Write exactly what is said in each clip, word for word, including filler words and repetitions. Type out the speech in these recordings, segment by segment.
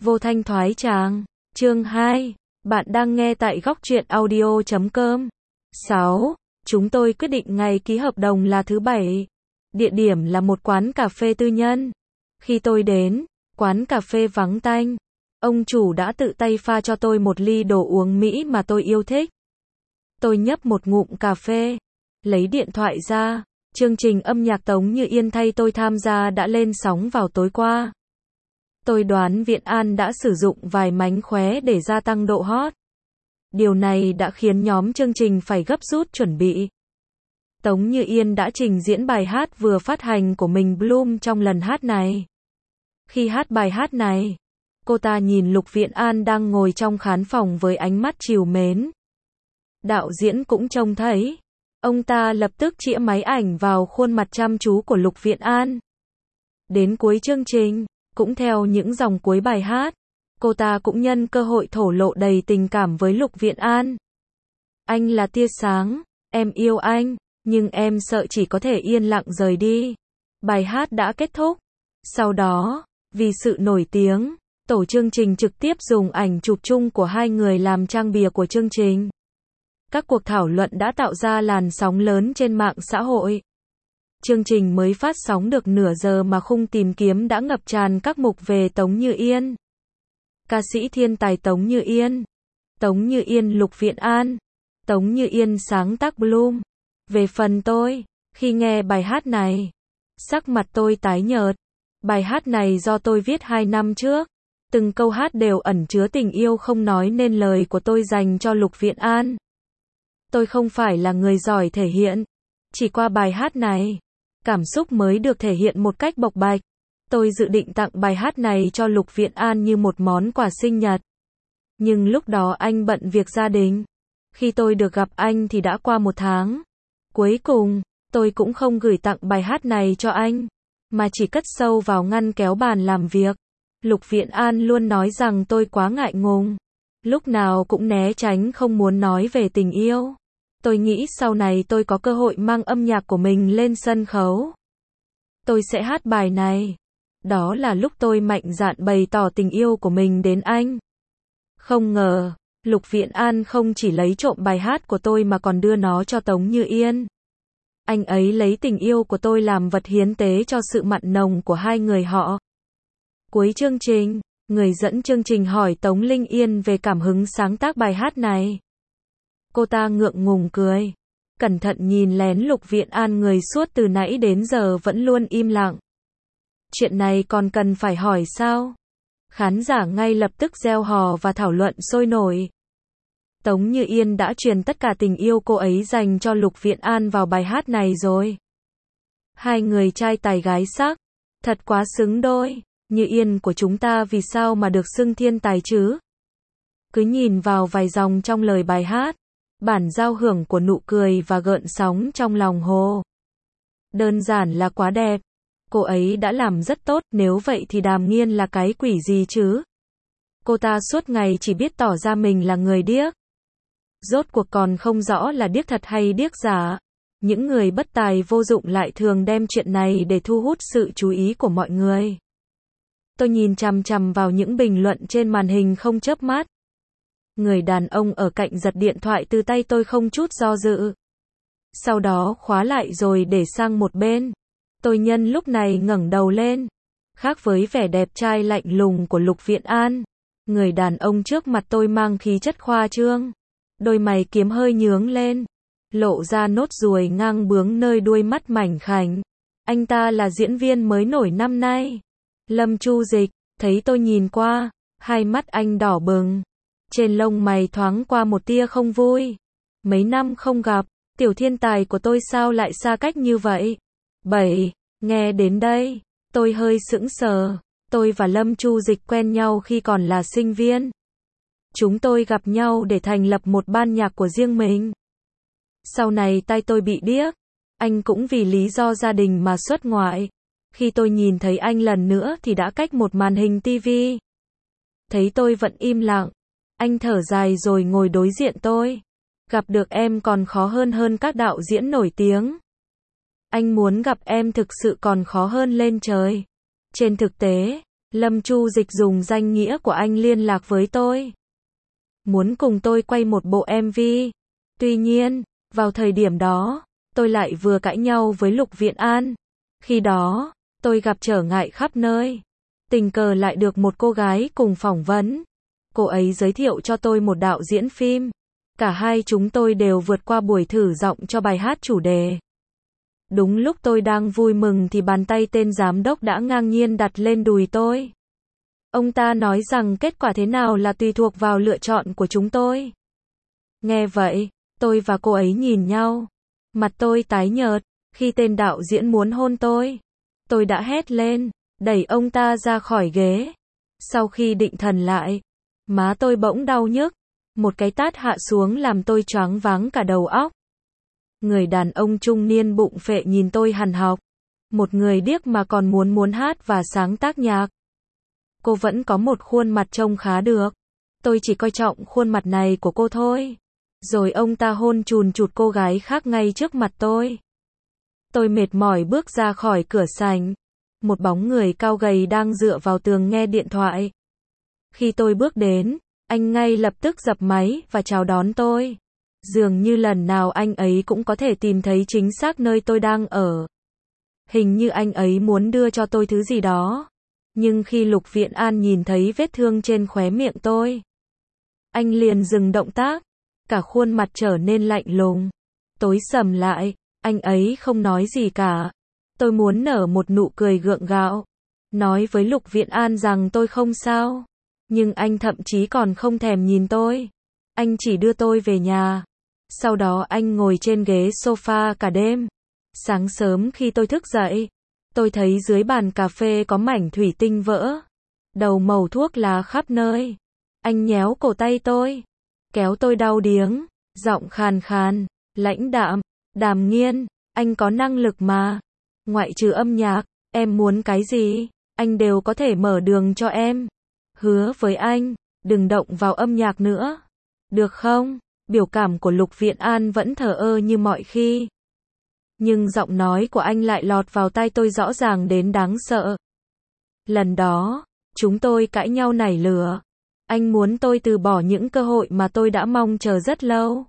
Vô thanh thoái tràng, chương hai, bạn đang nghe tại góc truyện audio chấm com. sáu. Chúng tôi quyết định ngày ký hợp đồng là thứ bảy. Địa điểm là một quán cà phê tư nhân. Khi tôi đến, quán cà phê vắng tanh. Ông chủ đã tự tay pha cho tôi một ly đồ uống Mỹ mà tôi yêu thích. Tôi nhấp một ngụm cà phê, lấy điện thoại ra. Chương trình âm nhạc Tống Như Yên thay tôi tham gia đã lên sóng vào tối qua. Tôi đoán Viện An đã sử dụng vài mánh khóe để gia tăng độ hot. Điều này đã khiến nhóm chương trình phải gấp rút chuẩn bị. Tống Như Yên đã trình diễn bài hát vừa phát hành của mình Bloom trong lần hát này. Khi hát bài hát này, cô ta nhìn Lục Viện An đang ngồi trong khán phòng với ánh mắt trìu mến. Đạo diễn cũng trông thấy. Ông ta lập tức chĩa máy ảnh vào khuôn mặt chăm chú của Lục Viện An. Đến cuối chương trình, cũng theo những dòng cuối bài hát, cô ta cũng nhân cơ hội thổ lộ đầy tình cảm với Lục Viện An. Anh là tia sáng, em yêu anh, nhưng em sợ chỉ có thể yên lặng rời đi. Bài hát đã kết thúc. Sau đó, vì sự nổi tiếng, tổ chương trình trực tiếp dùng ảnh chụp chung của hai người làm trang bìa của chương trình. Các cuộc thảo luận đã tạo ra làn sóng lớn trên mạng xã hội. Chương trình mới phát sóng được nửa giờ mà khung tìm kiếm đã ngập tràn các mục về Tống Như Yên. Ca sĩ thiên tài Tống Như Yên. Tống Như Yên Lục Viện An. Tống Như Yên sáng tác Bloom. Về phần tôi, khi nghe bài hát này, sắc mặt tôi tái nhợt. Bài hát này do tôi viết hai năm trước. Từng câu hát đều ẩn chứa tình yêu không nói nên lời của tôi dành cho Lục Viện An. Tôi không phải là người giỏi thể hiện. Chỉ qua bài hát này, cảm xúc mới được thể hiện một cách bộc bạch. Tôi dự định tặng bài hát này cho Lục Viện An như một món quà sinh nhật. Nhưng lúc đó anh bận việc gia đình. Khi tôi được gặp anh thì đã qua một tháng. Cuối cùng, tôi cũng không gửi tặng bài hát này cho anh, mà chỉ cất sâu vào ngăn kéo bàn làm việc. Lục Viện An luôn nói rằng tôi quá ngại ngùng. Lúc nào cũng né tránh không muốn nói về tình yêu. Tôi nghĩ sau này tôi có cơ hội mang âm nhạc của mình lên sân khấu. Tôi sẽ hát bài này. Đó là lúc tôi mạnh dạn bày tỏ tình yêu của mình đến anh. Không ngờ, Lục Viện An không chỉ lấy trộm bài hát của tôi mà còn đưa nó cho Tống Như Yên. Anh ấy lấy tình yêu của tôi làm vật hiến tế cho sự mặn nồng của hai người họ. Cuối chương trình, người dẫn chương trình hỏi Tống Linh Yên về cảm hứng sáng tác bài hát này. Cô ta ngượng ngùng cười, cẩn thận nhìn lén Lục Viện An người suốt từ nãy đến giờ vẫn luôn im lặng. Chuyện này còn cần phải hỏi sao? Khán giả ngay lập tức reo hò và thảo luận sôi nổi. Tống Như Yên đã truyền tất cả tình yêu cô ấy dành cho Lục Viện An vào bài hát này rồi. Hai người trai tài gái sắc, thật quá xứng đôi. Như Yên của chúng ta vì sao mà được xưng thiên tài chứ? Cứ nhìn vào vài dòng trong lời bài hát, bản giao hưởng của nụ cười và gợn sóng trong lòng hồ. Đơn giản là quá đẹp. Cô ấy đã làm rất tốt, nếu vậy thì Đàm Nghiên là cái quỷ gì chứ? Cô ta suốt ngày chỉ biết tỏ ra mình là người điếc. Rốt cuộc còn không rõ là điếc thật hay điếc giả. Những người bất tài vô dụng lại thường đem chuyện này để thu hút sự chú ý của mọi người. Tôi nhìn chằm chằm vào những bình luận trên màn hình không chớp mắt. Người đàn ông ở cạnh giật điện thoại từ tay tôi không chút do dự. Sau đó khóa lại rồi để sang một bên. Tôi nhân lúc này ngẩng đầu lên. Khác với vẻ đẹp trai lạnh lùng của Lục Viện An, người đàn ông trước mặt tôi mang khí chất khoa trương. Đôi mày kiếm hơi nhướng lên, lộ ra nốt ruồi ngang bướng nơi đuôi mắt mảnh khảnh. Anh ta là diễn viên mới nổi năm nay, Lâm Chu Dịch. Thấy tôi nhìn qua, hai mắt anh đỏ bừng. Trên lông mày thoáng qua một tia không vui. Mấy năm không gặp, tiểu thiên tài của tôi sao lại xa cách như vậy? bảy. Nghe đến đây, tôi hơi sững sờ. Tôi và Lâm Chu Dịch quen nhau khi còn là sinh viên. Chúng tôi gặp nhau để thành lập một ban nhạc của riêng mình. Sau này tay tôi bị điếc. Anh cũng vì lý do gia đình mà xuất ngoại. Khi tôi nhìn thấy anh lần nữa thì đã cách một màn hình tivi. Thấy tôi vẫn im lặng, anh thở dài rồi ngồi đối diện tôi. Gặp được em còn khó hơn hơn các đạo diễn nổi tiếng. Anh muốn gặp em thực sự còn khó hơn lên trời. Trên thực tế, Lâm Chu Dịch dùng danh nghĩa của anh liên lạc với tôi. Muốn cùng tôi quay một bộ em vê. Tuy nhiên, vào thời điểm đó, tôi lại vừa cãi nhau với Lục Viện An. Khi đó, tôi gặp trở ngại khắp nơi. Tình cờ lại được một cô gái cùng phỏng vấn. Cô ấy giới thiệu cho tôi một đạo diễn phim. Cả hai chúng tôi đều vượt qua buổi thử giọng cho bài hát chủ đề. Đúng lúc tôi đang vui mừng thì bàn tay tên giám đốc đã ngang nhiên đặt lên đùi tôi. Ông ta nói rằng kết quả thế nào là tùy thuộc vào lựa chọn của chúng tôi. Nghe vậy, tôi và cô ấy nhìn nhau. Mặt tôi tái nhợt, khi tên đạo diễn muốn hôn tôi. Tôi đã hét lên, đẩy ông ta ra khỏi ghế. Sau khi định thần lại, má tôi bỗng đau nhức. Một cái tát hạ xuống làm tôi choáng váng cả đầu óc. Người đàn ông trung niên bụng phệ nhìn tôi hằn học. Một người điếc mà còn muốn muốn hát và sáng tác nhạc. Cô vẫn có một khuôn mặt trông khá được. Tôi chỉ coi trọng khuôn mặt này của cô thôi. Rồi ông ta hôn chùn chụt cô gái khác ngay trước mặt tôi. Tôi mệt mỏi bước ra khỏi cửa sảnh. Một bóng người cao gầy đang dựa vào tường nghe điện thoại. Khi tôi bước đến, anh ngay lập tức dập máy và chào đón tôi. Dường như lần nào anh ấy cũng có thể tìm thấy chính xác nơi tôi đang ở. Hình như anh ấy muốn đưa cho tôi thứ gì đó. Nhưng khi Lục Viện An nhìn thấy vết thương trên khóe miệng tôi, anh liền dừng động tác. Cả khuôn mặt trở nên lạnh lùng. Tối sầm lại, anh ấy không nói gì cả. Tôi muốn nở một nụ cười gượng gạo. Nói với Lục Viện An rằng tôi không sao. Nhưng anh thậm chí còn không thèm nhìn tôi. Anh chỉ đưa tôi về nhà. Sau đó anh ngồi trên ghế sofa cả đêm. Sáng sớm khi tôi thức dậy, tôi thấy dưới bàn cà phê có mảnh thủy tinh vỡ. Đầu mẩu thuốc lá khắp nơi. Anh nhéo cổ tay tôi, kéo tôi đau điếng, giọng khàn khàn, lãnh đạm, Đàm Nghiên, anh có năng lực mà. Ngoại trừ âm nhạc, em muốn cái gì, anh đều có thể mở đường cho em. Hứa với anh, đừng động vào âm nhạc nữa. Được không? Biểu cảm của Lục Viện An vẫn thờ ơ như mọi khi. Nhưng giọng nói của anh lại lọt vào tai tôi rõ ràng đến đáng sợ. Lần đó, chúng tôi cãi nhau nảy lửa. Anh muốn tôi từ bỏ những cơ hội mà tôi đã mong chờ rất lâu.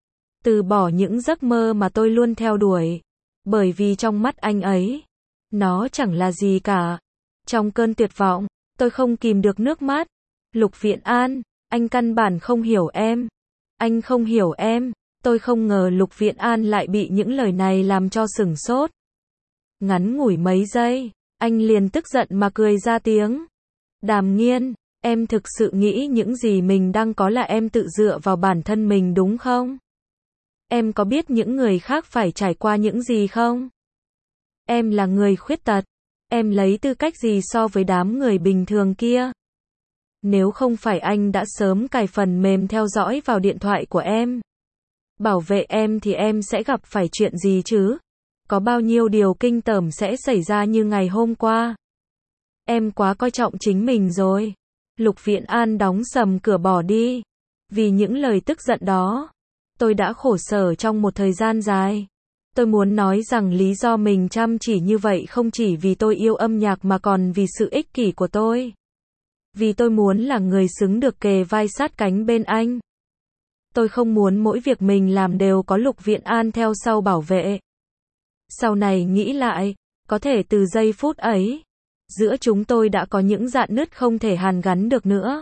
Từ bỏ những giấc mơ mà tôi luôn theo đuổi. Bởi vì trong mắt anh ấy, nó chẳng là gì cả. Trong cơn tuyệt vọng, tôi không kìm được nước mắt. Lục Viện An, anh căn bản không hiểu em. Anh không hiểu em. Tôi không ngờ Lục Viện An lại bị những lời này làm cho sửng sốt. Ngắn ngủi mấy giây, anh liền tức giận mà cười ra tiếng. Đàm Nghiên, em thực sự nghĩ những gì mình đang có là em tự dựa vào bản thân mình đúng không? Em có biết những người khác phải trải qua những gì không? Em là người khuyết tật. Em lấy tư cách gì so với đám người bình thường kia? Nếu không phải anh đã sớm cài phần mềm theo dõi vào điện thoại của em, bảo vệ em thì em sẽ gặp phải chuyện gì chứ? Có bao nhiêu điều kinh tởm sẽ xảy ra như ngày hôm qua? Em quá coi trọng chính mình rồi. Lục Viện An đóng sầm cửa bỏ đi. Vì những lời tức giận đó, tôi đã khổ sở trong một thời gian dài. Tôi muốn nói rằng lý do mình chăm chỉ như vậy không chỉ vì tôi yêu âm nhạc mà còn vì sự ích kỷ của tôi. Vì tôi muốn là người xứng được kề vai sát cánh bên anh. Tôi không muốn mỗi việc mình làm đều có Lục Viện An theo sau bảo vệ. Sau này nghĩ lại, có thể từ giây phút ấy, giữa chúng tôi đã có những rạn nứt không thể hàn gắn được nữa.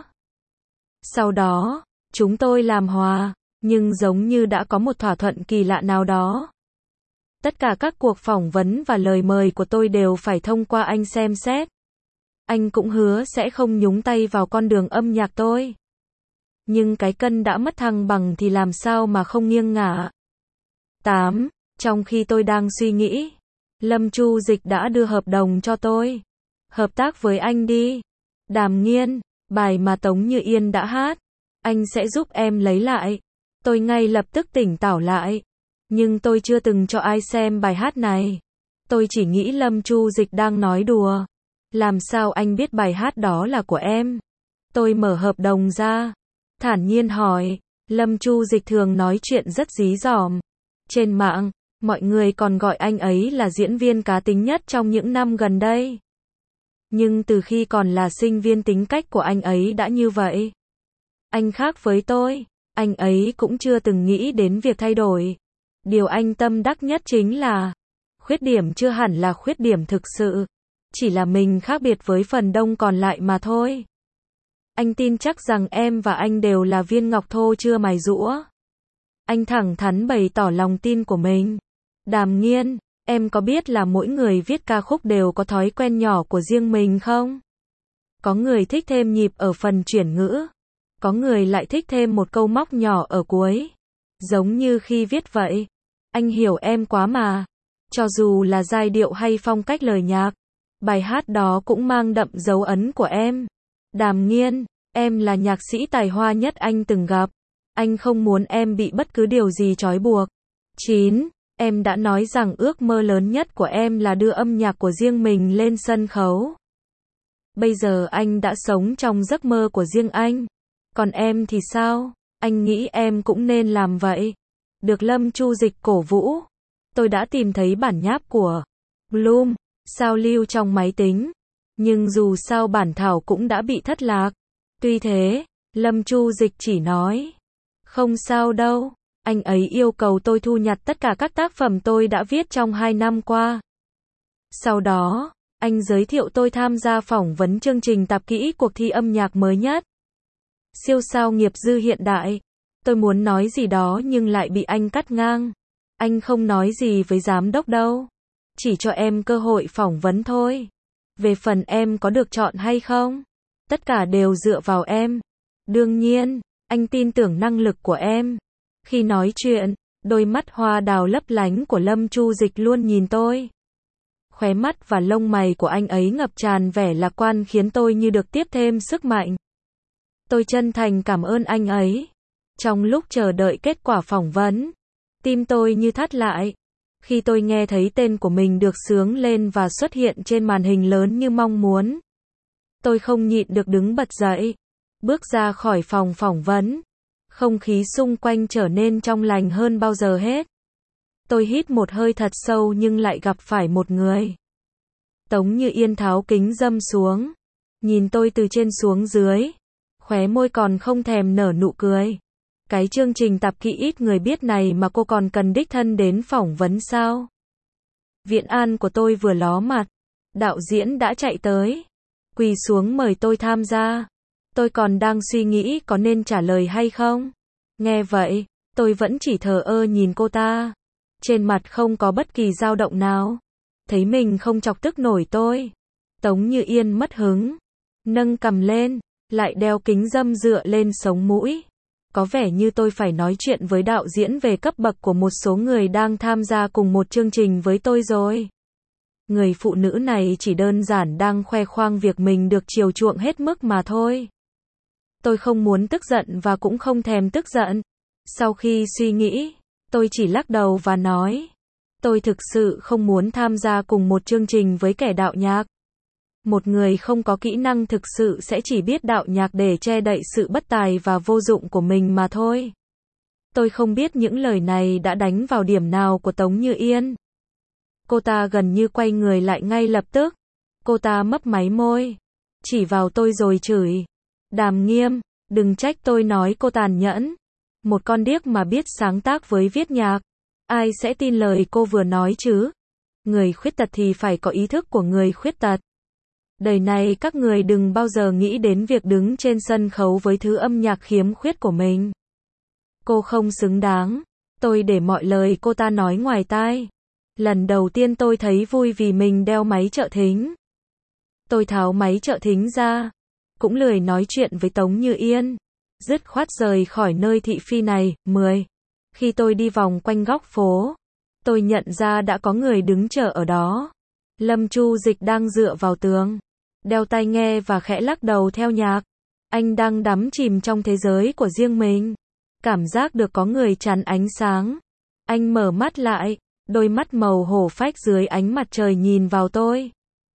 Sau đó, chúng tôi làm hòa, nhưng giống như đã có một thỏa thuận kỳ lạ nào đó. Tất cả các cuộc phỏng vấn và lời mời của tôi đều phải thông qua anh xem xét. Anh cũng hứa sẽ không nhúng tay vào con đường âm nhạc tôi. Nhưng cái cân đã mất thăng bằng thì làm sao mà không nghiêng ngả. tám. Trong khi tôi đang suy nghĩ, Lâm Chu Dịch đã đưa hợp đồng cho tôi. Hợp tác với anh đi. Đàm Nghiên, bài mà Tống Như Yên đã hát, anh sẽ giúp em lấy lại. Tôi ngay lập tức tỉnh táo lại. Nhưng tôi chưa từng cho ai xem bài hát này. Tôi chỉ nghĩ Lâm Chu Dịch đang nói đùa. Làm sao anh biết bài hát đó là của em? Tôi mở hợp đồng ra, thản nhiên hỏi. Lâm Chu Dịch thường nói chuyện rất dí dỏm. Trên mạng, mọi người còn gọi anh ấy là diễn viên cá tính nhất trong những năm gần đây. Nhưng từ khi còn là sinh viên tính cách của anh ấy đã như vậy. Anh khác với tôi, anh ấy cũng chưa từng nghĩ đến việc thay đổi. Điều anh tâm đắc nhất chính là, khuyết điểm chưa hẳn là khuyết điểm thực sự, chỉ là mình khác biệt với phần đông còn lại mà thôi. Anh tin chắc rằng em và anh đều là viên ngọc thô chưa mài rũa. Anh thẳng thắn bày tỏ lòng tin của mình. Đàm Nghiên, em có biết là mỗi người viết ca khúc đều có thói quen nhỏ của riêng mình không? Có người thích thêm nhịp ở phần chuyển ngữ. Có người lại thích thêm một câu móc nhỏ ở cuối. Giống như khi viết vậy. Anh hiểu em quá mà. Cho dù là giai điệu hay phong cách lời nhạc, bài hát đó cũng mang đậm dấu ấn của em. Đàm Nghiên, em là nhạc sĩ tài hoa nhất anh từng gặp. Anh không muốn em bị bất cứ điều gì trói buộc. chín. Em đã nói rằng ước mơ lớn nhất của em là đưa âm nhạc của riêng mình lên sân khấu. Bây giờ anh đã sống trong giấc mơ của riêng anh. Còn em thì sao? Anh nghĩ em cũng nên làm vậy. Được Lâm Chu Dịch cổ vũ. Tôi đã tìm thấy bản nháp của Bloom, sao lưu trong máy tính. Nhưng dù sao bản thảo cũng đã bị thất lạc. Tuy thế, Lâm Chu Dịch chỉ nói. Không sao đâu. Anh ấy yêu cầu tôi thu nhặt tất cả các tác phẩm tôi đã viết trong hai năm qua. Sau đó, anh giới thiệu tôi tham gia phỏng vấn chương trình tạp kỹ cuộc thi âm nhạc mới nhất. Siêu sao nghiệp dư hiện đại. Tôi muốn nói gì đó nhưng lại bị anh cắt ngang. Anh không nói gì với giám đốc đâu. Chỉ cho em cơ hội phỏng vấn thôi. Về phần em có được chọn hay không, tất cả đều dựa vào em. Đương nhiên, anh tin tưởng năng lực của em. Khi nói chuyện, đôi mắt hoa đào lấp lánh của Lâm Chu Dịch luôn nhìn tôi. Khóe mắt và lông mày của anh ấy ngập tràn vẻ lạc quan khiến tôi như được tiếp thêm sức mạnh. Tôi chân thành cảm ơn anh ấy. Trong lúc chờ đợi kết quả phỏng vấn, tim tôi như thắt lại. Khi tôi nghe thấy tên của mình được xướng lên và xuất hiện trên màn hình lớn như mong muốn, tôi không nhịn được đứng bật dậy, bước ra khỏi phòng phỏng vấn. Không khí xung quanh trở nên trong lành hơn bao giờ hết. Tôi hít một hơi thật sâu nhưng lại gặp phải một người. Tống Như Yên tháo kính râm xuống, nhìn tôi từ trên xuống dưới, khóe môi còn không thèm nở nụ cười. Cái chương trình tạp kỹ ít người biết này mà cô còn cần đích thân đến phỏng vấn sao? Viện an của tôi vừa ló mặt, đạo diễn đã chạy tới, quỳ xuống mời tôi tham gia. Tôi còn đang suy nghĩ có nên trả lời hay không. Nghe vậy, tôi vẫn chỉ thờ ơ nhìn cô ta. Trên mặt không có bất kỳ dao động nào. Thấy mình không chọc tức nổi tôi, Tống Như Yên mất hứng, nâng cằm lên, lại đeo kính râm dựa lên sống mũi. Có vẻ như tôi phải nói chuyện với đạo diễn về cấp bậc của một số người đang tham gia cùng một chương trình với tôi rồi. Người phụ nữ này chỉ đơn giản đang khoe khoang việc mình được chiều chuộng hết mức mà thôi. Tôi không muốn tức giận và cũng không thèm tức giận. Sau khi suy nghĩ, tôi chỉ lắc đầu và nói, tôi thực sự không muốn tham gia cùng một chương trình với kẻ đạo nhạc. Một người không có kỹ năng thực sự sẽ chỉ biết đạo nhạc để che đậy sự bất tài và vô dụng của mình mà thôi. Tôi không biết những lời này đã đánh vào điểm nào của Tống Như Yên. Cô ta gần như quay người lại ngay lập tức. Cô ta mấp máy môi, chỉ vào tôi rồi chửi. Đàm Nghiêm, đừng trách tôi nói cô tàn nhẫn. Một con điếc mà biết sáng tác với viết nhạc. Ai sẽ tin lời cô vừa nói chứ? Người khuyết tật thì phải có ý thức của người khuyết tật. Đời này các người đừng bao giờ nghĩ đến việc đứng trên sân khấu với thứ âm nhạc khiếm khuyết của mình. Cô không xứng đáng. Tôi để mọi lời cô ta nói ngoài tai. Lần đầu tiên tôi thấy vui vì mình đeo máy trợ thính. Tôi tháo máy trợ thính ra. Cũng lười nói chuyện với Tống Như Yên. Dứt khoát rời khỏi nơi thị phi này. mười. Khi tôi đi vòng quanh góc phố, tôi nhận ra đã có người đứng chờ ở đó. Lâm Chu Dịch đang dựa vào tường, đeo tai nghe và khẽ lắc đầu theo nhạc. Anh đang đắm chìm trong thế giới của riêng mình. Cảm giác được có người chắn ánh sáng. Anh mở mắt lại, đôi mắt màu hổ phách dưới ánh mặt trời nhìn vào tôi.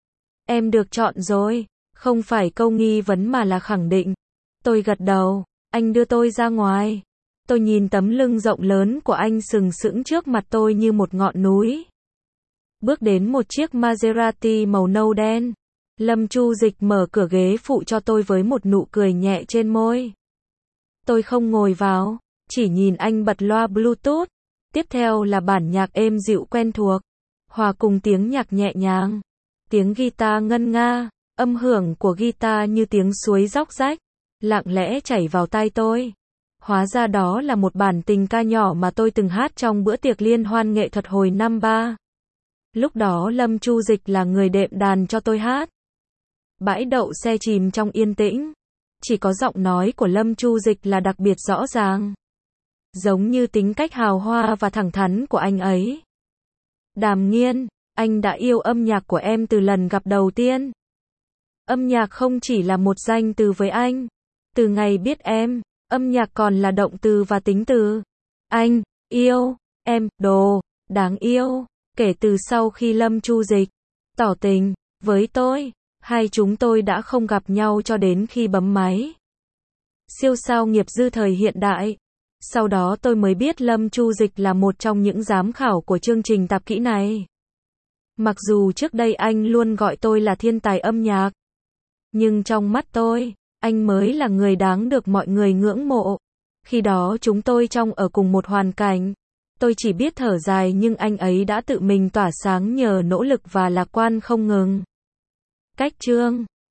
Em được chọn rồi. Không phải câu nghi vấn mà là khẳng định. Tôi gật đầu. Anh đưa tôi ra ngoài. Tôi nhìn tấm lưng rộng lớn của anh sừng sững trước mặt tôi như một ngọn núi. Bước đến một chiếc Maserati màu nâu đen. Lâm Chu Dịch mở cửa ghế phụ cho tôi với một nụ cười nhẹ trên môi. Tôi không ngồi vào, chỉ nhìn anh bật loa Bluetooth. Tiếp theo là bản nhạc êm dịu quen thuộc, hòa cùng tiếng nhạc nhẹ nhàng. Tiếng guitar ngân nga, âm hưởng của guitar như tiếng suối róc rách, lặng lẽ chảy vào tai tôi. Hóa ra đó là một bản tình ca nhỏ mà tôi từng hát trong bữa tiệc liên hoan nghệ thuật hồi năm ba. Lúc đó Lâm Chu Dịch là người đệm đàn cho tôi hát. Bãi đậu xe chìm trong yên tĩnh. Chỉ có giọng nói của Lâm Chu Dịch là đặc biệt rõ ràng. Giống như tính cách hào hoa và thẳng thắn của anh ấy. Đàm Nghiên, anh đã yêu âm nhạc của em từ lần gặp đầu tiên. Âm nhạc không chỉ là một danh từ với anh. Từ ngày biết em, âm nhạc còn là động từ và tính từ. Anh, yêu, em, đồ, đáng yêu. Kể từ sau khi Lâm Chu Dịch tỏ tình với tôi, hai chúng tôi đã không gặp nhau cho đến khi bấm máy. Siêu sao nghiệp dư thời hiện đại. Sau đó tôi mới biết Lâm Chu Dịch là một trong những giám khảo của chương trình tạp kỹ này. Mặc dù trước đây anh luôn gọi tôi là thiên tài âm nhạc, nhưng trong mắt tôi, anh mới là người đáng được mọi người ngưỡng mộ. Khi đó chúng tôi trong ở cùng một hoàn cảnh. Tôi chỉ biết thở dài nhưng anh ấy đã tự mình tỏa sáng nhờ nỗ lực và lạc quan không ngừng. Cách chương